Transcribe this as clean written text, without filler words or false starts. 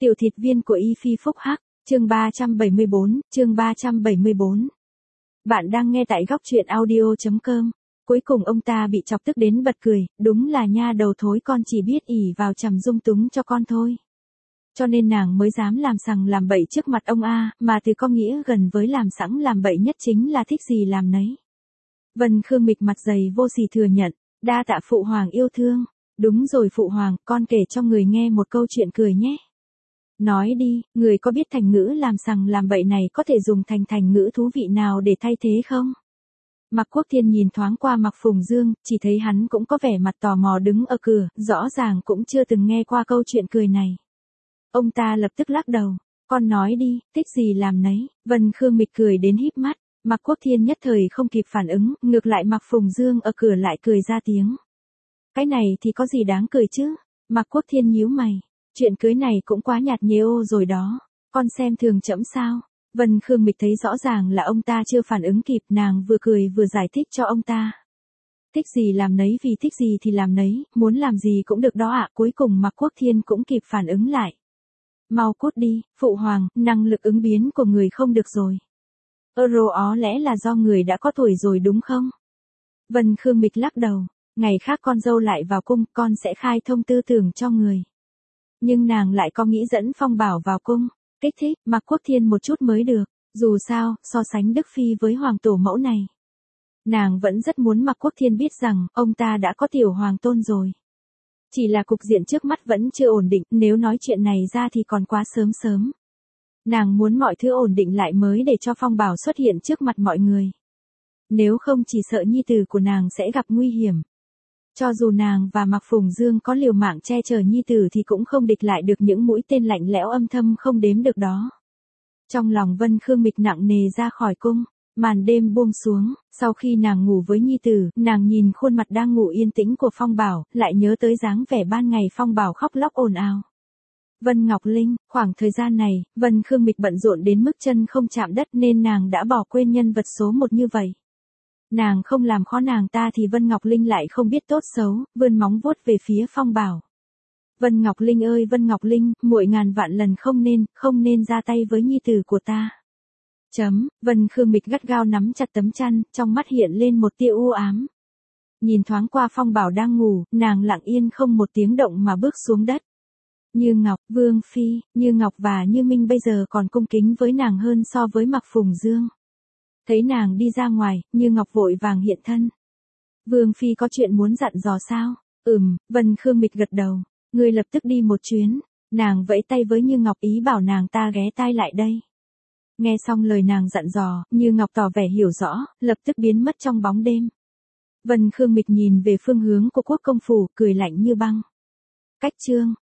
Tiểu thịt viên của Y Phi Phúc Hắc, chương 374. Bạn đang nghe tại góc truyện audio.com. Cuối cùng ông ta bị chọc tức đến bật cười, đúng là nha đầu thối con chỉ biết ỷ vào trầm dung túng cho con thôi. Cho nên nàng mới dám làm sằng làm bậy trước mặt ông A, mà từ có nghĩa gần với làm sẵn làm bậy nhất chính là thích gì làm nấy. Vân Khương Mịch mặt dày vô sỉ thừa nhận, đa tạ phụ hoàng yêu thương. Đúng rồi phụ hoàng, con kể cho người nghe một câu chuyện cười nhé. Nói đi, người có biết thành ngữ làm sằng làm bậy này có thể dùng thành ngữ thú vị nào để thay thế không? Mạc Quốc Thiên nhìn thoáng qua Mạc Phùng Dương, chỉ thấy hắn cũng có vẻ mặt tò mò đứng ở cửa, rõ ràng cũng chưa từng nghe qua câu chuyện cười này. Ông ta lập tức lắc đầu, con nói đi, thích gì làm nấy. Vân Khương Mịch cười đến híp mắt, Mạc Quốc Thiên nhất thời không kịp phản ứng, ngược lại Mạc Phùng Dương ở cửa lại cười ra tiếng. Cái này thì có gì đáng cười chứ? Mạc Quốc Thiên nhíu mày, chuyện cưới này cũng quá nhạt nhẽo rồi đó, con xem thường trẫm sao? Vân Khương Mịch thấy rõ ràng là ông ta chưa phản ứng kịp, nàng vừa cười vừa giải thích cho ông ta. Thích gì làm nấy vì thích gì thì làm nấy, muốn làm gì cũng được đó ạ. Cuối cùng Mạc Quốc Thiên cũng kịp phản ứng lại. Mau cút đi, phụ hoàng, năng lực ứng biến của người không được rồi. Ó lẽ là do người đã có tuổi rồi đúng không? Vân Khương Mịch lắc đầu, ngày khác con dâu lại vào cung, con sẽ khai thông tư tưởng cho người. Nhưng nàng lại có nghĩ dẫn Phong Bảo vào cung. Kích thích, Mạc Quốc Thiên một chút mới được, dù sao, so sánh Đức Phi với hoàng tổ mẫu này. Nàng vẫn rất muốn Mạc Quốc Thiên biết rằng, ông ta đã có tiểu hoàng tôn rồi. Chỉ là cục diện trước mắt vẫn chưa ổn định, nếu nói chuyện này ra thì còn quá sớm. Nàng muốn mọi thứ ổn định lại mới để cho Phong Bảo xuất hiện trước mặt mọi người. Nếu không chỉ sợ nhi tử của nàng sẽ gặp nguy hiểm. Cho dù nàng và Mạc Phùng Dương có liều mạng che chở nhi tử thì cũng không địch lại được những mũi tên lạnh lẽo âm thầm không đếm được đó. Trong lòng Vân Khương Mịch nặng nề ra khỏi cung, màn đêm buông xuống, sau khi nàng ngủ với nhi tử, nàng nhìn khuôn mặt đang ngủ yên tĩnh của Phong Bảo, lại nhớ tới dáng vẻ ban ngày Phong Bảo khóc lóc ồn ào. Vân Ngọc Linh, khoảng thời gian này, Vân Khương Mịch bận rộn đến mức chân không chạm đất nên nàng đã bỏ quên nhân vật số 1 như vậy. Nàng không làm khó nàng ta thì Vân Ngọc Linh lại không biết tốt xấu, vươn móng vuốt về phía Phong Bảo. Vân Ngọc Linh ơi Vân Ngọc Linh, muội ngàn vạn lần không nên ra tay với nhi tử của ta. Vân Khương Mịch gắt gao nắm chặt tấm chăn, trong mắt hiện lên một tia u ám. Nhìn thoáng qua Phong Bảo đang ngủ, nàng lặng yên không một tiếng động mà bước xuống đất. Như Ngọc, Vương Phi, Như Ngọc và Như Minh bây giờ còn cung kính với nàng hơn so với Mạc Phùng Dương. Thấy nàng đi ra ngoài, Như Ngọc vội vàng hiện thân. Vương Phi có chuyện muốn dặn dò sao? Vân Khương Mịch gật đầu. Ngươi lập tức đi một chuyến. Nàng vẫy tay với Như Ngọc ý bảo nàng ta ghé tai lại đây. Nghe xong lời nàng dặn dò, Như Ngọc tỏ vẻ hiểu rõ, lập tức biến mất trong bóng đêm. Vân Khương Mịch nhìn về phương hướng của Quốc công phủ, cười lạnh như băng. Cách chương